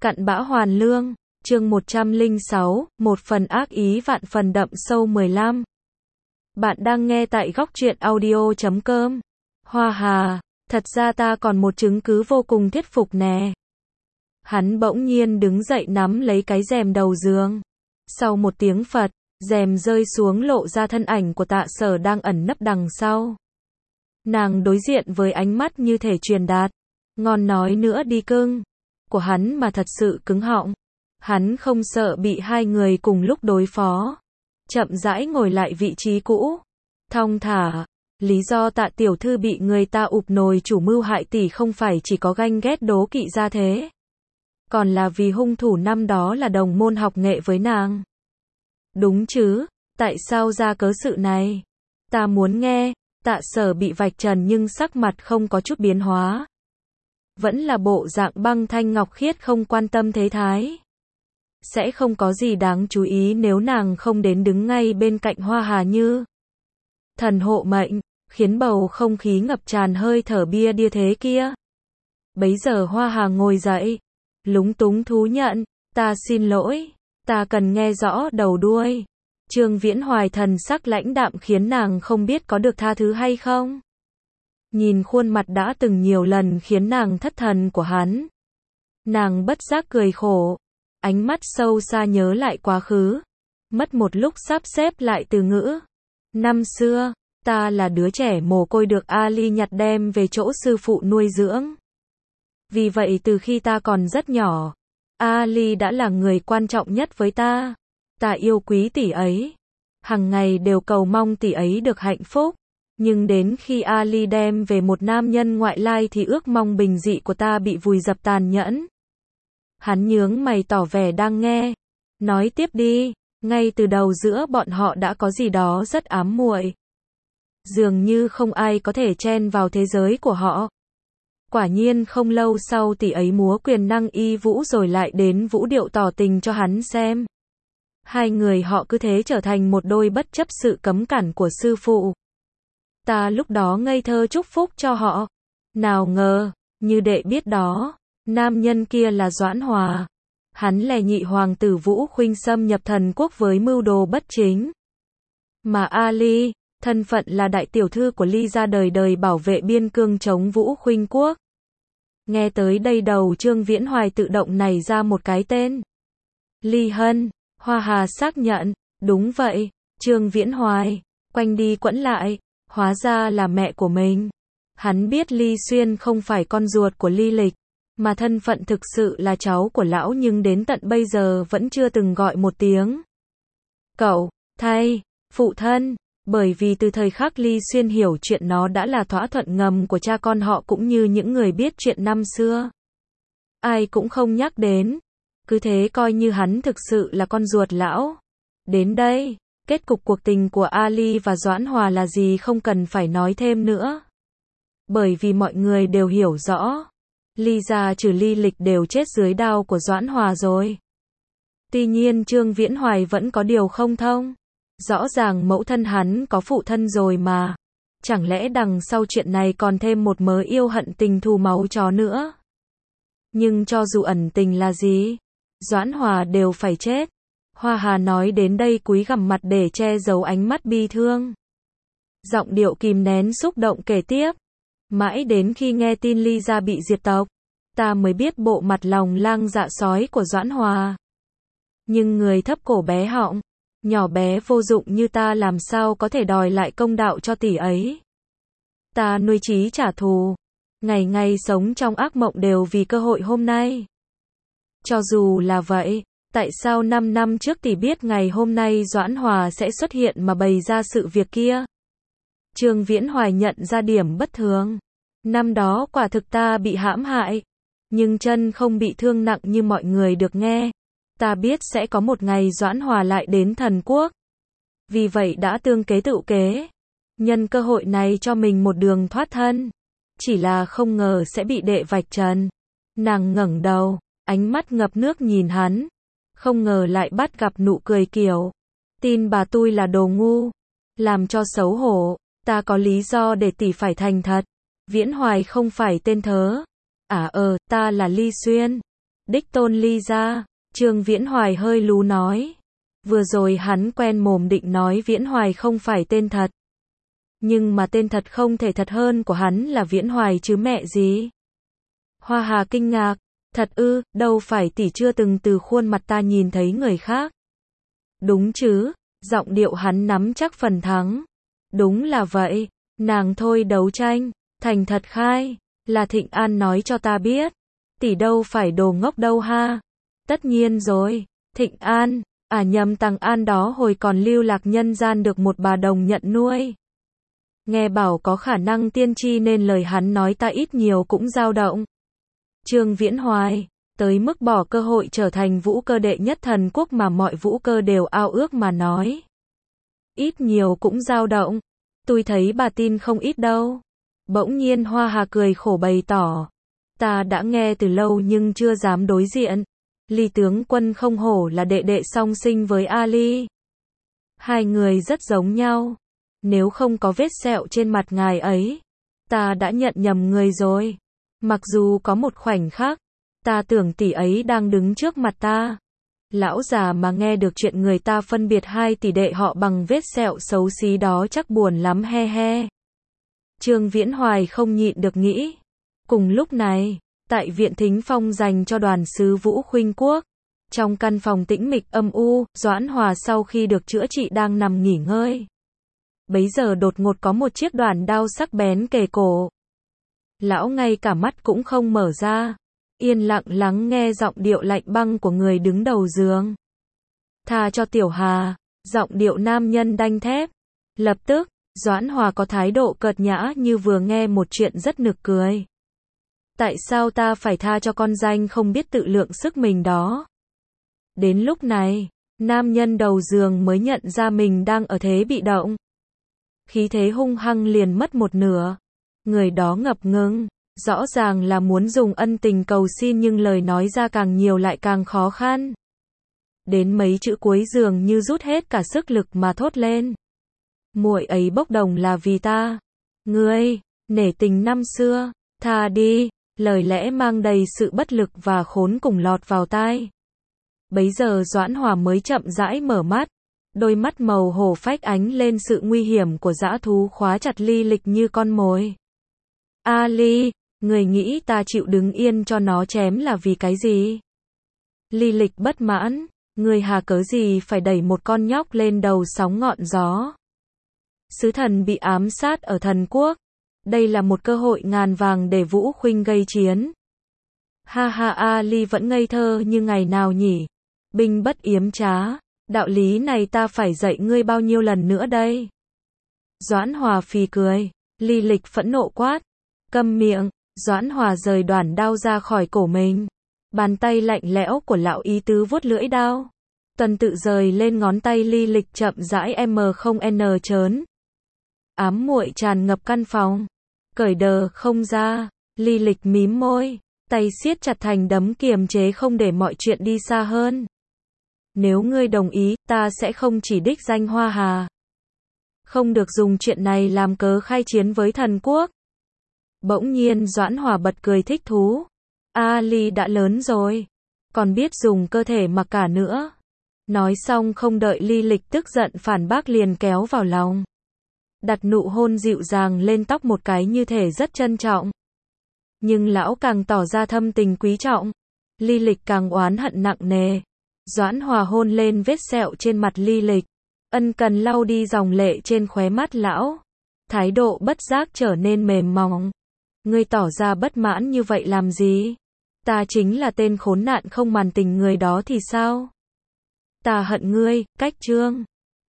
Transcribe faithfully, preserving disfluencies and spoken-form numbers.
Cặn bã hoàn lương, chương một trăm lẻ sáu, một phần ác ý vạn phần đậm sâu mười lăm. Bạn đang nghe tại góc truyện audio chấm com. Hoa Hà, thật ra ta còn một chứng cứ vô cùng thuyết phục nè. Hắn bỗng nhiên đứng dậy nắm lấy cái rèm đầu giường. Sau một tiếng phật, rèm rơi xuống lộ ra thân ảnh của Tạ Sở đang ẩn nấp đằng sau. Nàng đối diện với ánh mắt như thể truyền đạt. Ngon nói nữa đi cưng. Của hắn mà thật sự cứng họng. Hắn không sợ bị hai người cùng lúc đối phó. Chậm rãi ngồi lại vị trí cũ. Thong thả. Lý do Tạ tiểu thư bị người ta ụp nồi chủ mưu hại tỷ không phải chỉ có ganh ghét đố kỵ ra thế. Còn là vì hung thủ năm đó là đồng môn học nghệ với nàng. Đúng chứ, tại sao ra cớ sự này? Ta muốn nghe. Tạ Sở bị vạch trần nhưng sắc mặt không có chút biến hóa. Vẫn là bộ dạng băng thanh ngọc khiết không quan tâm thế thái. Sẽ không có gì đáng chú ý nếu nàng không đến đứng ngay bên cạnh Hoa Hà như thần hộ mệnh, khiến bầu không khí ngập tràn hơi thở bia đia thế kia. Bấy giờ Hoa Hà ngồi dậy, lúng túng thú nhận, ta xin lỗi, ta cần nghe rõ đầu đuôi. Trương Viễn Hoài thần sắc lãnh đạm khiến nàng không biết có được tha thứ hay không. Nhìn khuôn mặt đã từng nhiều lần khiến nàng thất thần của hắn. Nàng bất giác cười khổ. Ánh mắt sâu xa nhớ lại quá khứ. Mất một lúc sắp xếp lại từ ngữ. Năm xưa, ta là đứa trẻ mồ côi được Ali nhặt đem về chỗ sư phụ nuôi dưỡng. Vì vậy từ khi ta còn rất nhỏ, Ali đã là người quan trọng nhất với ta. Ta yêu quý tỷ ấy. Hằng ngày đều cầu mong tỷ ấy được hạnh phúc. Nhưng đến khi Ali đem về một nam nhân ngoại lai thì ước mong bình dị của ta bị vùi dập tàn nhẫn. Hắn nhướng mày tỏ vẻ đang nghe. Nói tiếp đi, ngay từ đầu giữa bọn họ đã có gì đó rất ám muội. Dường như không ai có thể chen vào thế giới của họ. Quả nhiên không lâu sau tỷ ấy múa quyền năng y vũ rồi lại đến vũ điệu tỏ tình cho hắn xem. Hai người họ cứ thế trở thành một đôi bất chấp sự cấm cản của sư phụ. Ta lúc đó ngây thơ chúc phúc cho họ. Nào ngờ, như đệ biết đó, nam nhân kia là Doãn Hòa. Hắn là nhị hoàng tử Vũ Khuynh xâm nhập thần quốc với mưu đồ bất chính. Mà Ali, thân phận là đại tiểu thư của Ly gia đời đời bảo vệ biên cương chống Vũ Khuynh quốc. Nghe tới đây đầu Trương Viễn Hoài tự động nảy ra một cái tên. Ly Hân. Hoa Hà xác nhận, đúng vậy, Trương Viễn Hoài, quanh đi quẩn lại, hóa ra là mẹ của mình. Hắn biết Ly Xuyên không phải con ruột của Ly Lịch, mà thân phận thực sự là cháu của lão nhưng đến tận bây giờ vẫn chưa từng gọi một tiếng. Cậu, thay, phụ thân, bởi vì từ thời khắc Ly Xuyên hiểu chuyện nó đã là thỏa thuận ngầm của cha con họ cũng như những người biết chuyện năm xưa. Ai cũng không nhắc đến. Cứ thế coi như hắn thực sự là con ruột lão. Đến đây, kết cục cuộc tình của Ali và Doãn Hòa là gì không cần phải nói thêm nữa. Bởi vì mọi người đều hiểu rõ. Ly gia trừ Ly Lịch đều chết dưới đao của Doãn Hòa rồi. Tuy nhiên Trương Viễn Hoài vẫn có điều không thông. Rõ ràng mẫu thân hắn có phụ thân rồi mà. Chẳng lẽ đằng sau chuyện này còn thêm một mớ yêu hận tình thù máu chó nữa. Nhưng cho dù ẩn tình là gì, Doãn Hòa đều phải chết. Hoa Hà nói đến đây cúi gằm mặt để che giấu ánh mắt bi thương. Giọng điệu kìm nén xúc động kể tiếp. Mãi đến khi nghe tin Ly gia bị diệt tộc, ta mới biết bộ mặt lòng lang dạ sói của Doãn Hòa. Nhưng người thấp cổ bé họng, nhỏ bé vô dụng như ta làm sao có thể đòi lại công đạo cho tỷ ấy. Ta nuôi chí trả thù, ngày ngày sống trong ác mộng đều vì cơ hội hôm nay. Cho dù là vậy, tại sao năm năm trước tỷ biết ngày hôm nay Doãn Hòa sẽ xuất hiện mà bày ra sự việc kia? Trương Viễn Hoài nhận ra điểm bất thường. Năm đó quả thực ta bị hãm hại, nhưng chân không bị thương nặng như mọi người được nghe. Ta biết sẽ có một ngày Doãn Hòa lại đến thần quốc. Vì vậy đã tương kế tự kế. Nhân cơ hội này cho mình một đường thoát thân. Chỉ là không ngờ sẽ bị đệ vạch trần. Nàng ngẩng đầu. Ánh mắt ngập nước nhìn hắn. Không ngờ lại bắt gặp nụ cười kiểu. Tin bà tôi là đồ ngu. Làm cho xấu hổ. Ta có lý do để tỷ phải thành thật. Viễn Hoài không phải tên thớ. À ờ, ta là Ly Xuyên. Đích tôn ly ra, Trương Viễn Hoài hơi lú nói. Vừa rồi hắn quen mồm định nói Viễn Hoài không phải tên thật. Nhưng mà tên thật không thể thật hơn của hắn là Viễn Hoài chứ mẹ gì. Hoa Hà kinh ngạc, thật ư, đâu phải tỷ chưa từng từ khuôn mặt ta nhìn thấy người khác. Đúng chứ, giọng điệu hắn nắm chắc phần thắng. Đúng là vậy, nàng thôi đấu tranh, thành thật khai, là Thịnh An nói cho ta biết. Tỷ đâu phải đồ ngốc đâu ha. Tất nhiên rồi, Thịnh An, à nhầm Tằng An đó hồi còn lưu lạc nhân gian được một bà đồng nhận nuôi. Nghe bảo có khả năng tiên tri nên lời hắn nói ta ít nhiều cũng dao động. Trương Viễn Hoài, tới mức bỏ cơ hội trở thành vũ cơ đệ nhất thần quốc mà mọi vũ cơ đều ao ước mà nói. Ít nhiều cũng dao động. Tôi thấy bà tin không ít đâu. Bỗng nhiên Hoa Hà cười khổ bày tỏ. Ta đã nghe từ lâu nhưng chưa dám đối diện. Ly tướng quân không hổ là đệ đệ song sinh với Ali. Hai người rất giống nhau. Nếu không có vết sẹo trên mặt ngài ấy, ta đã nhận nhầm người rồi. Mặc dù có một khoảnh khắc, ta tưởng tỷ ấy đang đứng trước mặt ta. Lão già mà nghe được chuyện người ta phân biệt hai tỷ đệ họ bằng vết sẹo xấu xí đó chắc buồn lắm he he. Trương Viễn Hoài không nhịn được nghĩ. Cùng lúc này, tại viện thính phong dành cho đoàn sứ Vũ Khuynh Quốc, trong căn phòng tĩnh mịch âm u, Doãn Hòa sau khi được chữa trị đang nằm nghỉ ngơi. Bấy giờ đột ngột có một chiếc đoản đao sắc bén kề cổ. Lão ngay cả mắt cũng không mở ra, yên lặng lắng nghe giọng điệu lạnh băng của người đứng đầu giường. Tha cho Tiểu Hà, giọng điệu nam nhân đanh thép. Lập tức, Doãn Hòa có thái độ cợt nhã như vừa nghe một chuyện rất nực cười. Tại sao ta phải tha cho con danh không biết tự lượng sức mình đó? Đến lúc này, nam nhân đầu giường mới nhận ra mình đang ở thế bị động. Khí thế hung hăng liền mất một nửa. Người đó ngập ngừng, rõ ràng là muốn dùng ân tình cầu xin nhưng lời nói ra càng nhiều lại càng khó khăn. Đến mấy chữ cuối dường như rút hết cả sức lực mà thốt lên. Muội ấy bốc đồng là vì ta. Ngươi, nể tình năm xưa, tha đi, lời lẽ mang đầy sự bất lực và khốn cùng lọt vào tai. Bấy giờ Doãn Hòa mới chậm rãi mở mắt. Đôi mắt màu hổ phách ánh lên sự nguy hiểm của dã thú khóa chặt Ly Lịch như con mồi. Ali, người nghĩ ta chịu đứng yên cho nó chém là vì cái gì? Ly Lịch bất mãn, người hà cớ gì phải đẩy một con nhóc lên đầu sóng ngọn gió? Sứ thần bị ám sát ở thần quốc. Đây là một cơ hội ngàn vàng để Vũ Khuynh gây chiến. Ha ha, Ali vẫn ngây thơ như ngày nào nhỉ? Binh bất yếm trá. Đạo lý này ta phải dạy ngươi bao nhiêu lần nữa đây? Doãn Hòa phì cười. Ly Lịch phẫn nộ quát. Câm miệng. Doãn Hòa rời đoản đao ra khỏi cổ mình. Bàn tay lạnh lẽo của lão ý tứ vuốt lưỡi đao. Tuần tự rời lên ngón tay Ly Lịch chậm rãi em không en chớn. Ám muội tràn ngập căn phòng. Cởi đờ không ra. Ly Lịch mím môi. Tay siết chặt thành đấm kiềm chế không để mọi chuyện đi xa hơn. Nếu ngươi đồng ý, ta sẽ không chỉ đích danh Hoa Hà. Không được dùng chuyện này làm cớ khai chiến với thần quốc. Bỗng nhiên Doãn Hòa bật cười thích thú. Ali đã lớn rồi. Còn biết dùng cơ thể mặc cả nữa. Nói xong không đợi Ly Lịch tức giận phản bác liền kéo vào lòng. Đặt nụ hôn dịu dàng lên tóc một cái như thể rất trân trọng. Nhưng lão càng tỏ ra thâm tình quý trọng. Ly Lịch càng oán hận nặng nề. Doãn Hòa hôn lên vết sẹo trên mặt Ly Lịch. Ân cần lau đi dòng lệ trên khóe mắt lão. Thái độ bất giác trở nên mềm mỏng. Ngươi tỏ ra bất mãn như vậy làm gì? Ta chính là tên khốn nạn không màn tình người đó thì sao? Ta hận ngươi, cách Trương.